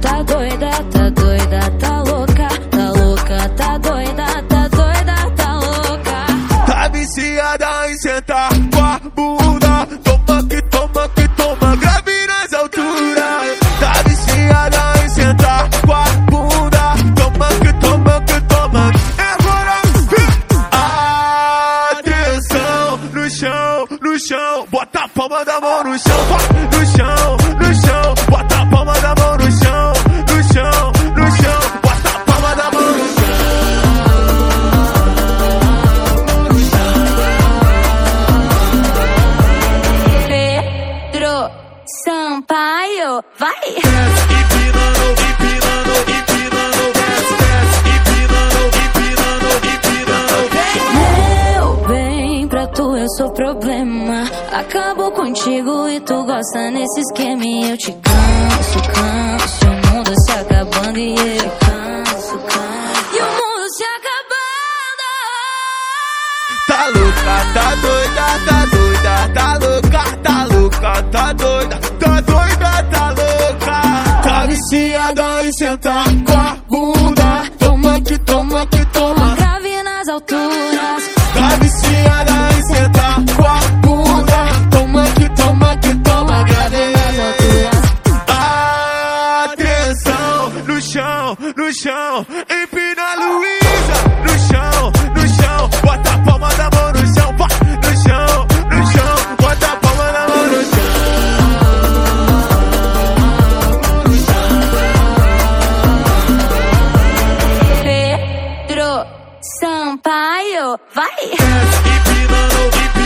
tá doida, tá doida, tá louca, tá louca, tá doida, tá doida, tá louca. Tá viciada em sentar com a bunda, toma que toma que toma, grave nas alturas. Tá viciada em sentar com a bunda, toma que toma que toma. Agora, atenção, no chão, no chão, bota a palma da mão no chão, no chão, no chão, bota a palma da mão no chão, no chão, no chão, bota a palma da mão no chão. Pedro Sampaio, vai! Empinando, empinando, empinando, desce, desce, empinando, empinando, empinando. Meu bem, pra tu eu sou problema. Acabo contigo e tu gosta nesse esquema. E eu te canso, canso. O mundo se acabando e eu canso, canso. E o mundo se acabando. Tá louca, tá doida, tá doida, tá louca, tá louca, tá doida, tá doida, tá louca. Tá viciada em sentar com a bunda, toma que toma que toma, Grave nas alturas. tá viciada em sentar com a bunda, toma que toma que toma, grave nas alturas. Atenção, no chão, no chão, empina Luísa, no chão, no chão, bota a palma da mão no chão, pá, no chão, no chão, bota a palma da mão no chão. Pedro Sampaio, vai! Empinando, empinando.